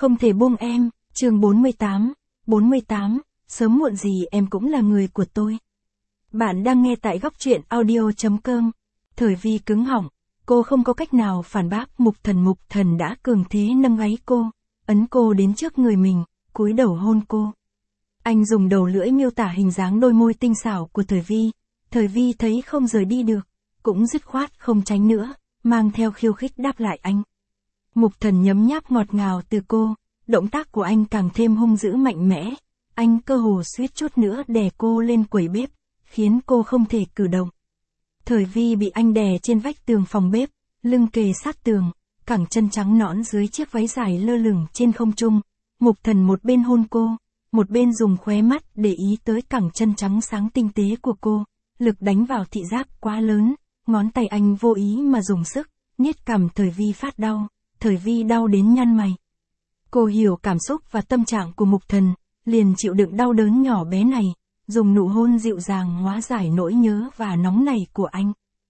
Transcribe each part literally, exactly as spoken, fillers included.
Không thể buông em, chương bốn mươi tám, bốn mươi tám, sớm muộn gì em cũng là người của tôi. Bạn đang nghe tại góc truyện audio.com. Thời Vi cứng họng, cô không có cách nào phản bác Mục Thần. Mục Thần đã cường thế nâng gáy cô, ấn cô đến trước người mình, cúi đầu hôn cô. Anh dùng đầu lưỡi miêu tả hình dáng đôi môi tinh xảo của Thời Vi. Thời Vi thấy không rời đi được, cũng dứt khoát không tránh nữa, mang theo khiêu khích đáp lại anh. Mục Thần nhấm nháp ngọt ngào từ cô, động tác của anh càng thêm hung dữ mạnh mẽ. Anh cơ hồ suýt chút nữa đè cô lên quầy bếp, khiến cô không thể cử động. Thời Vi bị anh đè trên vách tường phòng bếp, lưng kề sát tường, cẳng chân trắng nõn dưới chiếc váy dài lơ lửng trên không trung. Mục Thần một bên hôn cô, một bên dùng khóe mắt để ý tới cẳng chân trắng sáng tinh tế của cô. Lực đánh vào thị giác quá lớn, ngón tay anh vô ý mà dùng sức, niết cằm Thời Vi phát đau. Thời Vi đau đến nhăn mày. Cô hiểu cảm xúc và tâm trạng của Mục Thần, liền chịu đựng đau đớn nhỏ bé này, dùng nụ hôn dịu dàng hóa giải nỗi nhớ và nóng nảy của anh.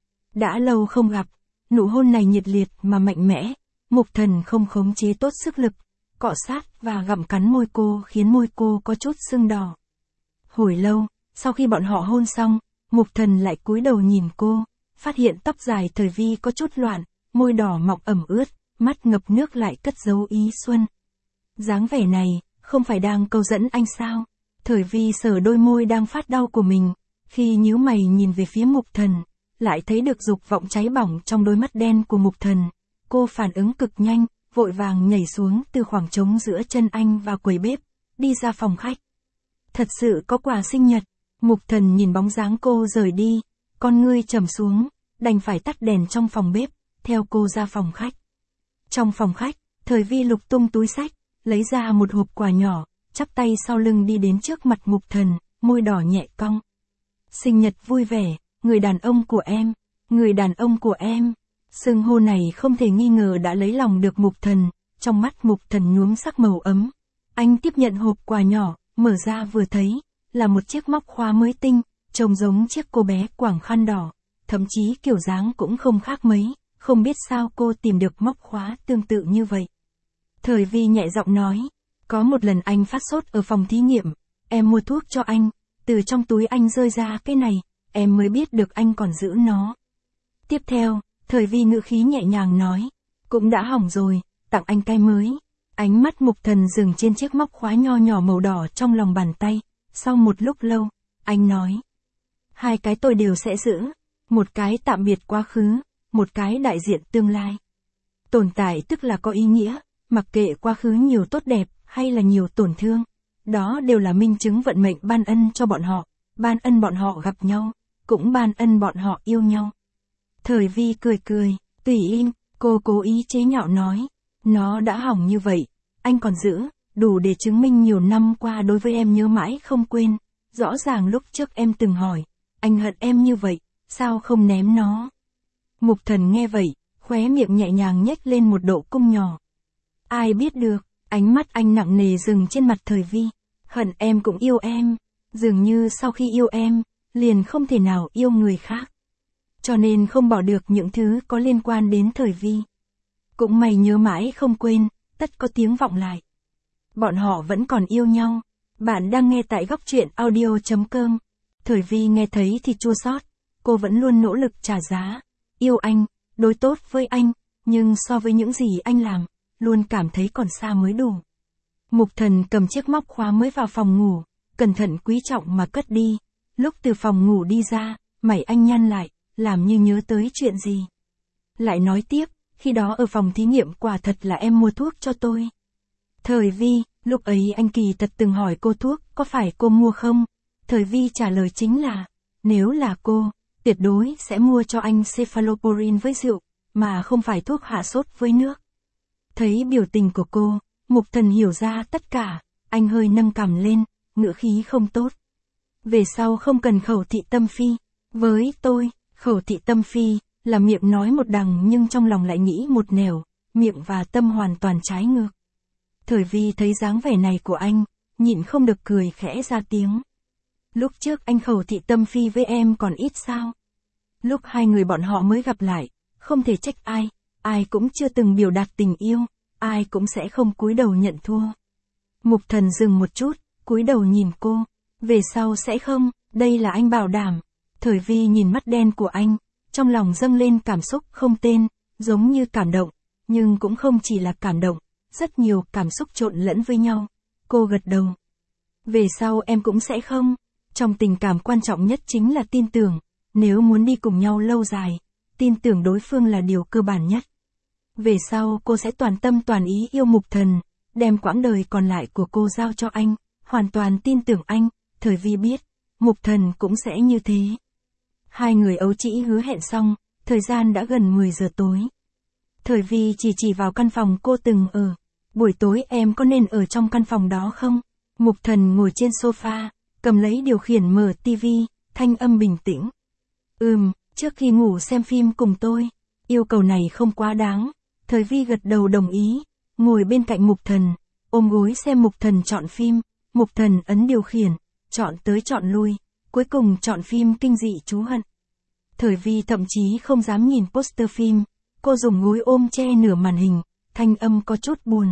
Đã lâu không gặp, nụ hôn này nhiệt liệt mà mạnh mẽ. Mục Thần không khống chế tốt sức lực, cọ sát và gặm cắn môi cô khiến môi cô có chút sưng đỏ. Hồi lâu, sau khi bọn họ hôn xong, Mục Thần lại cúi đầu nhìn cô, phát hiện tóc dài Thời Vi có chút loạn, môi đỏ mọng ẩm ướt, mắt ngập nước lại cất giấu ý xuân. Dáng vẻ này, không phải đang câu dẫn anh sao? Thời Vi sờ đôi môi đang phát đau của mình, khi nhíu mày nhìn về phía Mục Thần, lại thấy được dục vọng cháy bỏng trong đôi mắt đen của Mục Thần. Cô phản ứng cực nhanh, vội vàng nhảy xuống từ khoảng trống giữa chân anh vào quầy bếp, đi ra phòng khách. Thật sự có quà sinh nhật. Mục Thần nhìn bóng dáng cô rời đi, con ngươi trầm xuống, đành phải tắt đèn trong phòng bếp, theo cô ra phòng khách. Trong phòng khách, Thời Vi lục tung túi xách, lấy ra một hộp quà nhỏ, chắp tay sau lưng đi đến trước mặt Mục Thần, môi đỏ nhẹ cong. Sinh nhật vui vẻ, người đàn ông của em, người đàn ông của em. Xưng hô này không thể nghi ngờ đã lấy lòng được Mục Thần, trong mắt Mục Thần nhuốm sắc màu ấm. Anh tiếp nhận hộp quà nhỏ, mở ra vừa thấy, là một chiếc móc khóa mới tinh, trông giống chiếc cô bé quàng khăn đỏ, thậm chí kiểu dáng cũng không khác mấy, không biết sao cô tìm được móc khóa tương tự như vậy. Thời Vi nhẹ giọng nói, có một lần anh phát sốt ở phòng thí nghiệm, em mua thuốc cho anh, từ trong túi anh rơi ra cái này, em mới biết được anh còn giữ nó. Tiếp theo, Thời Vi ngữ khí nhẹ nhàng nói, cũng đã hỏng rồi, tặng anh cái mới. Ánh mắt Mục Thần dừng trên chiếc móc khóa nho nhỏ màu đỏ trong lòng bàn tay, sau một lúc lâu, anh nói, hai cái tôi đều sẽ giữ, một cái tạm biệt quá khứ, một cái đại diện tương lai. Tồn tại tức là có ý nghĩa, mặc kệ quá khứ nhiều tốt đẹp hay là nhiều tổn thương, đó đều là minh chứng vận mệnh ban ân cho bọn họ, ban ân bọn họ gặp nhau, cũng ban ân bọn họ yêu nhau. Thời Vi cười cười, tùy im, cô cố ý chế nhạo nói, nó đã hỏng như vậy, anh còn giữ, đủ để chứng minh nhiều năm qua đối với em nhớ mãi không quên, rõ ràng lúc trước em từng hỏi, anh hận em như vậy, sao không ném nó. Mục Thần nghe vậy, khóe miệng nhẹ nhàng nhếch lên một độ cung nhỏ. Ai biết được, ánh mắt anh nặng nề dừng trên mặt Thời Vi, hận em cũng yêu em, dường như sau khi yêu em, liền không thể nào yêu người khác. Cho nên không bỏ được những thứ có liên quan đến Thời Vi. Cũng may nhớ mãi không quên, tất có tiếng vọng lại. Bọn họ vẫn còn yêu nhau. Bạn đang nghe tại góc truyện audio.com. Thời Vi nghe thấy thì chua xót, cô vẫn luôn nỗ lực trả giá. Yêu anh, đối tốt với anh, nhưng so với những gì anh làm, luôn cảm thấy còn xa mới đủ. Mục Thần cầm chiếc móc khóa mới vào phòng ngủ, cẩn thận quý trọng mà cất đi. Lúc từ phòng ngủ đi ra, mày anh nhăn lại, làm như nhớ tới chuyện gì. Lại nói tiếp, khi đó ở phòng thí nghiệm quả thật là em mua thuốc cho tôi. Thời Vi, lúc ấy anh kỳ thật từng hỏi cô thuốc có phải cô mua không? Thời Vi trả lời chính là, nếu là cô, tuyệt đối sẽ mua cho anh cephalosporin với rượu, mà không phải thuốc hạ sốt với nước. Thấy biểu tình của cô, Mục Thần hiểu ra tất cả, anh hơi nâng cằm lên, ngữ khí không tốt. Về sau không cần khẩu thị tâm phi, với tôi, khẩu thị tâm phi, là miệng nói một đằng nhưng trong lòng lại nghĩ một nẻo, miệng và tâm hoàn toàn trái ngược. Thời Vi thấy dáng vẻ này của anh, nhịn không được cười khẽ ra tiếng. Lúc trước anh khẩu thị tâm phi với em còn ít sao? Lúc hai người bọn họ mới gặp lại, không thể trách ai, ai cũng chưa từng biểu đạt tình yêu, ai cũng sẽ không cúi đầu nhận thua. Mục Thần dừng một chút, cúi đầu nhìn cô. Về sau sẽ không, đây là anh bảo đảm. Thời Vi nhìn mắt đen của anh, trong lòng dâng lên cảm xúc không tên, giống như cảm động, nhưng cũng không chỉ là cảm động, rất nhiều cảm xúc trộn lẫn với nhau. Cô gật đầu. Về sau em cũng sẽ không. Trong tình cảm quan trọng nhất chính là tin tưởng, nếu muốn đi cùng nhau lâu dài, tin tưởng đối phương là điều cơ bản nhất. Về sau cô sẽ toàn tâm toàn ý yêu Mục Thần, đem quãng đời còn lại của cô giao cho anh, hoàn toàn tin tưởng anh. Thời Vi biết, Mục Thần cũng sẽ như thế. Hai người ấu trĩ hứa hẹn xong, thời gian đã gần mười giờ tối. Thời Vi chỉ chỉ vào căn phòng cô từng ở. Buổi tối em có nên ở trong căn phòng đó không? Mục Thần ngồi trên sofa, cầm lấy điều khiển mở tivi, thanh âm bình tĩnh. Ừm, trước khi ngủ xem phim cùng tôi. Yêu cầu này không quá đáng. Thời Vi gật đầu đồng ý, ngồi bên cạnh Mục Thần, ôm gối xem Mục Thần chọn phim. Mục Thần ấn điều khiển, chọn tới chọn lui, cuối cùng chọn phim kinh dị Chú Hận. Thời Vi thậm chí không dám nhìn poster phim, cô dùng gối ôm che nửa màn hình, thanh âm có chút buồn.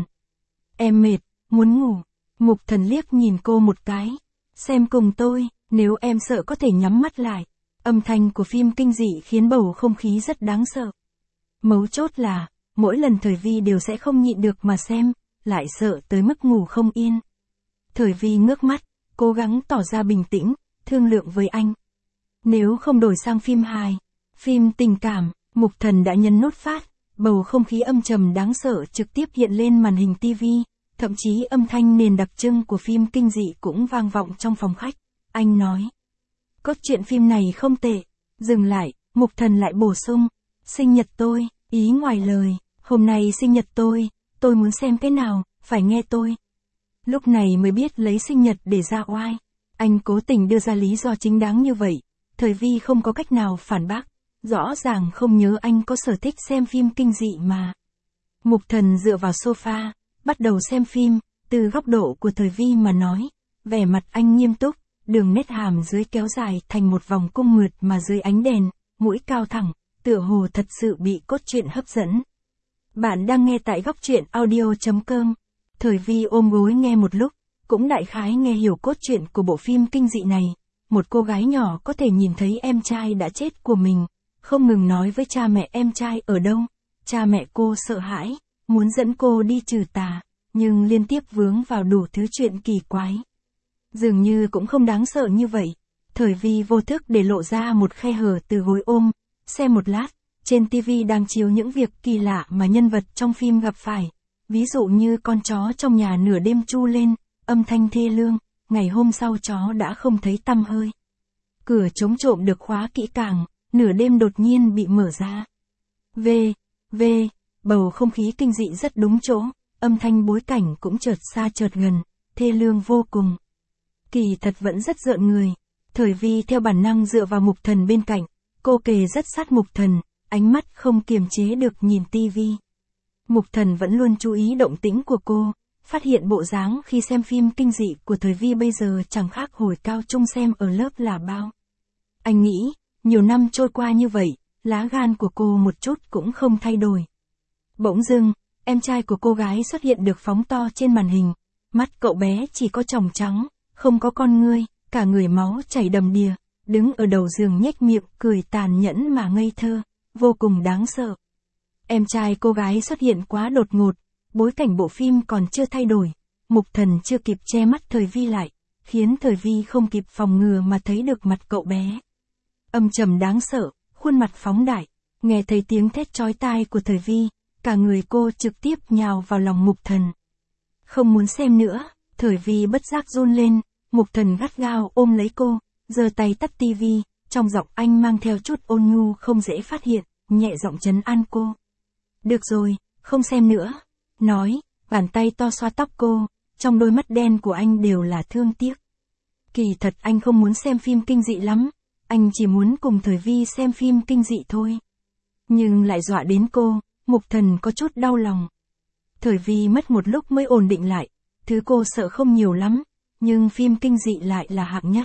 Em mệt, muốn ngủ. Mục Thần liếc nhìn cô một cái. Xem cùng tôi, nếu em sợ có thể nhắm mắt lại. Âm thanh của phim kinh dị khiến bầu không khí rất đáng sợ. Mấu chốt là, mỗi lần Thời Vi đều sẽ không nhịn được mà xem, lại sợ tới mức ngủ không yên. Thời Vi ngước mắt, cố gắng tỏ ra bình tĩnh, thương lượng với anh. Nếu không đổi sang phim hài, phim tình cảm, Mục Thần đã nhấn nút phát, bầu không khí âm trầm đáng sợ trực tiếp hiện lên màn hình tivi, thậm chí âm thanh nền đặc trưng của phim kinh dị cũng vang vọng trong phòng khách. Anh nói, cốt truyện phim này không tệ. Dừng lại, Mục Thần lại bổ sung, sinh nhật tôi, ý ngoài lời, hôm nay sinh nhật tôi, tôi muốn xem cái nào, phải nghe tôi. Lúc này mới biết lấy sinh nhật để ra oai. Anh cố tình đưa ra lý do chính đáng như vậy. Thời Vi không có cách nào phản bác. Rõ ràng không nhớ anh có sở thích xem phim kinh dị mà. Mục Thần dựa vào sofa, bắt đầu xem phim, từ góc độ của Thời Vi mà nói. Vẻ mặt anh nghiêm túc, đường nét hàm dưới kéo dài thành một vòng cung mượt mà dưới ánh đèn, mũi cao thẳng, tựa hồ thật sự bị cốt truyện hấp dẫn. Bạn đang nghe tại góc truyện audio chấm com. Thời Vi ôm gối nghe một lúc, cũng đại khái nghe hiểu cốt truyện của bộ phim kinh dị này. Một cô gái nhỏ có thể nhìn thấy em trai đã chết của mình, không ngừng nói với cha mẹ em trai ở đâu. Cha mẹ cô sợ hãi, muốn dẫn cô đi trừ tà, nhưng liên tiếp vướng vào đủ thứ chuyện kỳ quái. Dường như cũng không đáng sợ như vậy. Thời Vi vô thức để lộ ra một khe hở từ gối ôm, xem một lát, trên tivi đang chiếu những việc kỳ lạ mà nhân vật trong phim gặp phải. Ví dụ như con chó trong nhà nửa đêm tru lên, âm thanh thê lương, ngày hôm sau chó đã không thấy tăm hơi. Cửa chống trộm được khóa kỹ càng, nửa đêm đột nhiên bị mở ra. V, V, bầu không khí kinh dị rất đúng chỗ, âm thanh bối cảnh cũng chợt xa chợt gần, thê lương vô cùng. Kỳ thật vẫn rất rợn người. Thời Vi theo bản năng dựa vào Mục Thần bên cạnh, cô kề rất sát Mục Thần, ánh mắt không kiềm chế được nhìn tivi. Mục Thần vẫn luôn chú ý động tĩnh của cô, phát hiện bộ dáng khi xem phim kinh dị của Thời Vi bây giờ chẳng khác hồi cao trung xem ở lớp là bao. Anh nghĩ, nhiều năm trôi qua như vậy, lá gan của cô một chút cũng không thay đổi. Bỗng dưng, em trai của cô gái xuất hiện được phóng to trên màn hình, mắt cậu bé chỉ có tròng trắng, không có con ngươi, cả người máu chảy đầm đìa, đứng ở đầu giường nhếch miệng cười tàn nhẫn mà ngây thơ, vô cùng đáng sợ. Em trai cô gái xuất hiện quá đột ngột, bối cảnh bộ phim còn chưa thay đổi, Mục Thần chưa kịp che mắt Thời Vi lại, khiến Thời Vi không kịp phòng ngừa mà thấy được mặt cậu bé. Âm trầm đáng sợ, khuôn mặt phóng đại, nghe thấy tiếng thét chói tai của Thời Vi, cả người cô trực tiếp nhào vào lòng Mục Thần. Không muốn xem nữa, Thời Vi bất giác run lên, Mục Thần gắt gao ôm lấy cô, giơ tay tắt tivi, trong giọng anh mang theo chút ôn nhu không dễ phát hiện, nhẹ giọng trấn an cô. Được rồi, không xem nữa. Nói, bàn tay to xoa tóc cô, trong đôi mắt đen của anh đều là thương tiếc. Kỳ thật anh không muốn xem phim kinh dị lắm, anh chỉ muốn cùng Thời Vi xem phim kinh dị thôi. Nhưng lại dọa đến cô, Mục Thần có chút đau lòng. Thời Vi mất một lúc mới ổn định lại, thứ cô sợ không nhiều lắm, nhưng phim kinh dị lại là hạng nhất.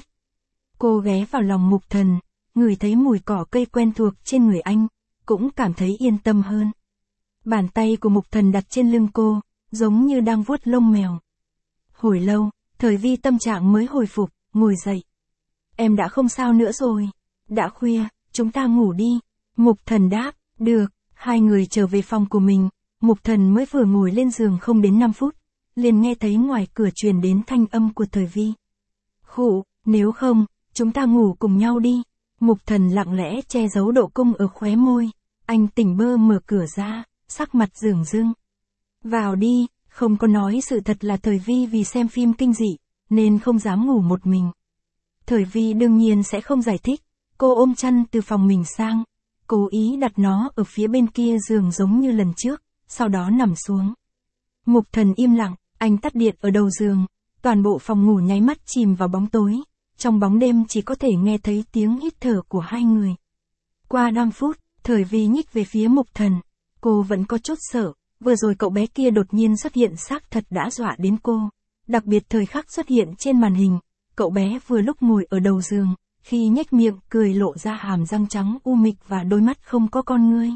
Cô ghé vào lòng Mục Thần, ngửi thấy mùi cỏ cây quen thuộc trên người anh, cũng cảm thấy yên tâm hơn. Bàn tay của Mục Thần đặt trên lưng cô, giống như đang vuốt lông mèo. Hồi lâu, Thời Vi tâm trạng mới hồi phục, ngồi dậy. Em đã không sao nữa rồi. Đã khuya, chúng ta ngủ đi. Mục Thần đáp, được. Hai người trở về phòng của mình. Mục Thần mới vừa ngồi lên giường không đến năm phút, liền nghe thấy ngoài cửa truyền đến thanh âm của Thời Vi. Khụ, nếu không, chúng ta ngủ cùng nhau đi. Mục Thần lặng lẽ che giấu độ cung ở khóe môi. Anh tỉnh bơ mở cửa ra, sắc mặt rửng rưng. Vào đi, không có nói sự thật là Thời Vi vì xem phim kinh dị, nên không dám ngủ một mình. Thời Vi đương nhiên sẽ không giải thích, cô ôm chăn từ phòng mình sang, cố ý đặt nó ở phía bên kia giường giống như lần trước, sau đó nằm xuống. Mục Thần im lặng, anh tắt điện ở đầu giường, toàn bộ phòng ngủ nháy mắt chìm vào bóng tối, trong bóng đêm chỉ có thể nghe thấy tiếng hít thở của hai người. Qua năm phút, Thời Vi nhích về phía Mục Thần, cô vẫn có chút sợ, vừa rồi cậu bé kia đột nhiên xuất hiện xác thật đã dọa đến cô, đặc biệt thời khắc xuất hiện trên màn hình, cậu bé vừa lúc ngồi ở đầu giường, khi nhếch miệng cười lộ ra hàm răng trắng u mịch và đôi mắt không có con ngươi.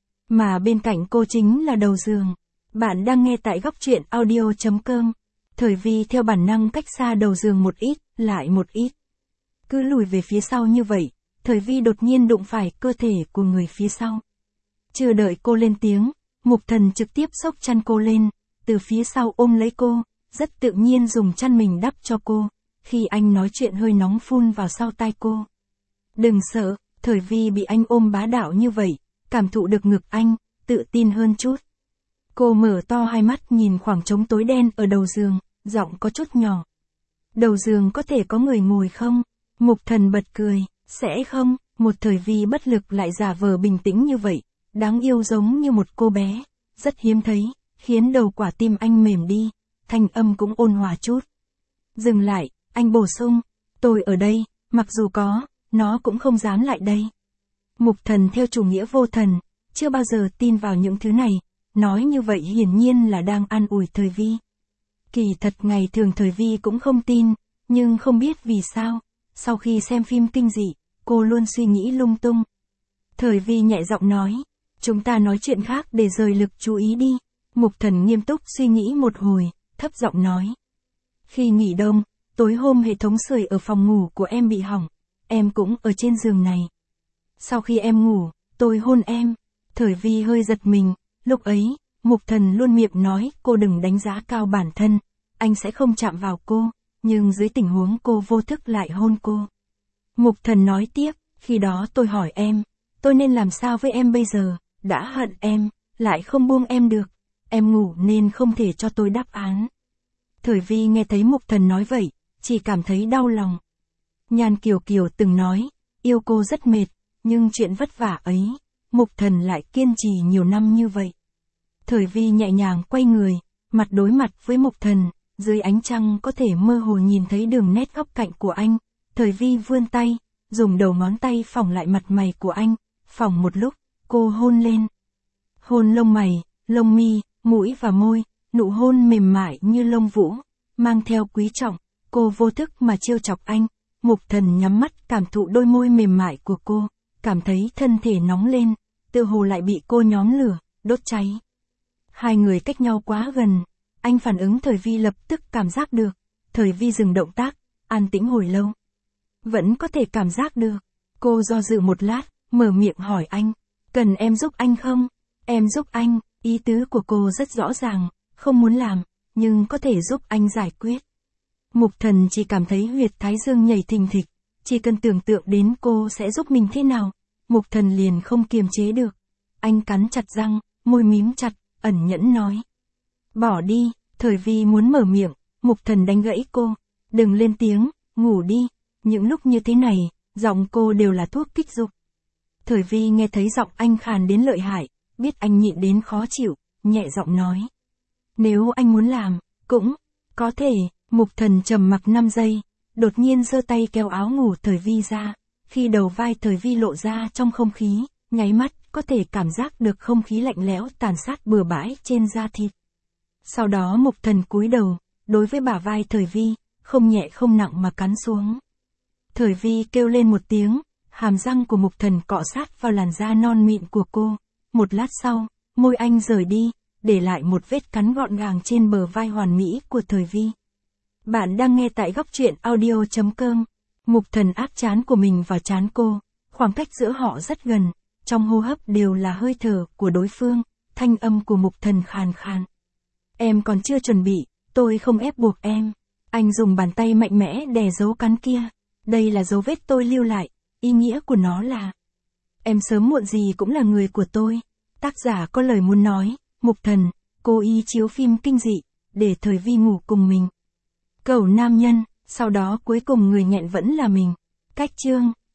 Mà bên cạnh cô chính là đầu giường. Bạn đang nghe tại góc truyện audio chấm com. Thời Vi theo bản năng cách xa đầu giường một ít, lại một ít. Cứ lùi về phía sau như vậy, Thời Vi đột nhiên đụng phải cơ thể của người phía sau. Chưa đợi cô lên tiếng, Mục Thần trực tiếp xốc chăn cô lên, từ phía sau ôm lấy cô, rất tự nhiên dùng chăn mình đắp cho cô, khi anh nói chuyện hơi nóng phun vào sau tai cô. Đừng sợ, Thời Vi bị anh ôm bá đạo như vậy, cảm thụ được ngực anh, tự tin hơn chút. Cô mở to hai mắt nhìn khoảng trống tối đen ở đầu giường, giọng có chút nhỏ. Đầu giường có thể có người ngồi không? Mục Thần bật cười, sẽ không, một Thời Vi bất lực lại giả vờ bình tĩnh như vậy, đáng yêu giống như một cô bé, rất hiếm thấy, khiến đầu quả tim anh mềm đi, thanh âm cũng ôn hòa chút. Dừng lại, anh bổ sung, tôi ở đây, mặc dù có, nó cũng không dám lại đây. Mục Thần theo chủ nghĩa vô thần, chưa bao giờ tin vào những thứ này, nói như vậy hiển nhiên là đang an ủi Thời Vi. Kỳ thật ngày thường Thời Vi cũng không tin, nhưng không biết vì sao, sau khi xem phim kinh dị, cô luôn suy nghĩ lung tung. Thời Vi nhẹ giọng nói, chúng ta nói chuyện khác để rời lực chú ý đi. Mục Thần nghiêm túc suy nghĩ một hồi, thấp giọng nói. Khi nghỉ đông, tối hôm hệ thống sưởi ở phòng ngủ của em bị hỏng, em cũng ở trên giường này. Sau khi em ngủ, tôi hôn em. Thời Vi hơi giật mình, lúc ấy, Mục Thần luôn miệng nói cô đừng đánh giá cao bản thân, anh sẽ không chạm vào cô, nhưng dưới tình huống cô vô thức lại hôn cô. Mục Thần nói tiếp, khi đó tôi hỏi em, tôi nên làm sao với em bây giờ, đã hận em, lại không buông em được, em ngủ nên không thể cho tôi đáp án. Thời Vi nghe thấy Mục Thần nói vậy, chỉ cảm thấy đau lòng. Nhan Kiều Kiều từng nói, yêu cô rất mệt, nhưng chuyện vất vả ấy, Mục Thần lại kiên trì nhiều năm như vậy. Thời Vi nhẹ nhàng quay người, mặt đối mặt với Mục Thần, dưới ánh trăng có thể mơ hồ nhìn thấy đường nét góc cạnh của anh. Thời Vi vươn tay, dùng đầu ngón tay phỏng lại mặt mày của anh, phỏng một lúc, cô hôn lên. Hôn lông mày, lông mi, mũi và môi, nụ hôn mềm mại như lông vũ, mang theo quý trọng, cô vô thức mà trêu chọc anh. Mục Thần nhắm mắt cảm thụ đôi môi mềm mại của cô, cảm thấy thân thể nóng lên, tựa hồ lại bị cô nhóm lửa, đốt cháy. Hai người cách nhau quá gần, anh phản ứng Thời Vi lập tức cảm giác được. Thời Vi dừng động tác, an tĩnh hồi lâu. Vẫn có thể cảm giác được. Cô do dự một lát, mở miệng hỏi anh, cần em giúp anh không? Em giúp anh, ý tứ của cô rất rõ ràng, không muốn làm, nhưng có thể giúp anh giải quyết. Mục Thần chỉ cảm thấy huyệt thái dương nhảy thình thịch, chỉ cần tưởng tượng đến cô sẽ giúp mình thế nào, Mục Thần liền không kiềm chế được. Anh cắn chặt răng, môi mím chặt, ẩn nhẫn nói. Bỏ đi. Thời Vi muốn mở miệng, Mục Thần đánh gãy cô. Đừng lên tiếng, ngủ đi. Những lúc như thế này, giọng cô đều là thuốc kích dục. Thời Vi nghe thấy giọng anh khàn đến lợi hại, biết anh nhịn đến khó chịu, nhẹ giọng nói. Nếu anh muốn làm, cũng có thể. Mục Thần trầm mặc năm giây, đột nhiên giơ tay kéo áo ngủ Thời Vi ra, khi đầu vai Thời Vi lộ ra trong không khí, nháy mắt có thể cảm giác được không khí lạnh lẽo tàn sát bừa bãi trên da thịt. Sau đó Mục Thần cúi đầu, đối với bả vai Thời Vi, không nhẹ không nặng mà cắn xuống. Thời Vi kêu lên một tiếng, hàm răng của Mục Thần cọ sát vào làn da non mịn của cô. Một lát sau, Môi anh rời đi, để lại một vết cắn gọn gàng trên bờ vai hoàn mỹ của Thời Vi. Bạn đang nghe tại góc truyện audio.com. Mục Thần áp trán của mình vào trán cô, khoảng cách giữa họ rất gần, trong hô hấp đều là hơi thở của đối phương, thanh âm của Mục Thần khàn khàn. Em còn chưa chuẩn bị, tôi không ép buộc em. Anh dùng bàn tay mạnh mẽ đè dấu cắn kia. Đây là dấu vết tôi lưu lại, ý nghĩa của nó là em sớm muộn gì cũng là người của tôi. Tác giả có lời muốn nói, Mục Thần, cố ý chiếu phim kinh dị, để Thời Vi ngủ cùng mình. Cẩu nam nhân, sau đó cuối cùng người nghẹn vẫn là mình. Cách chương,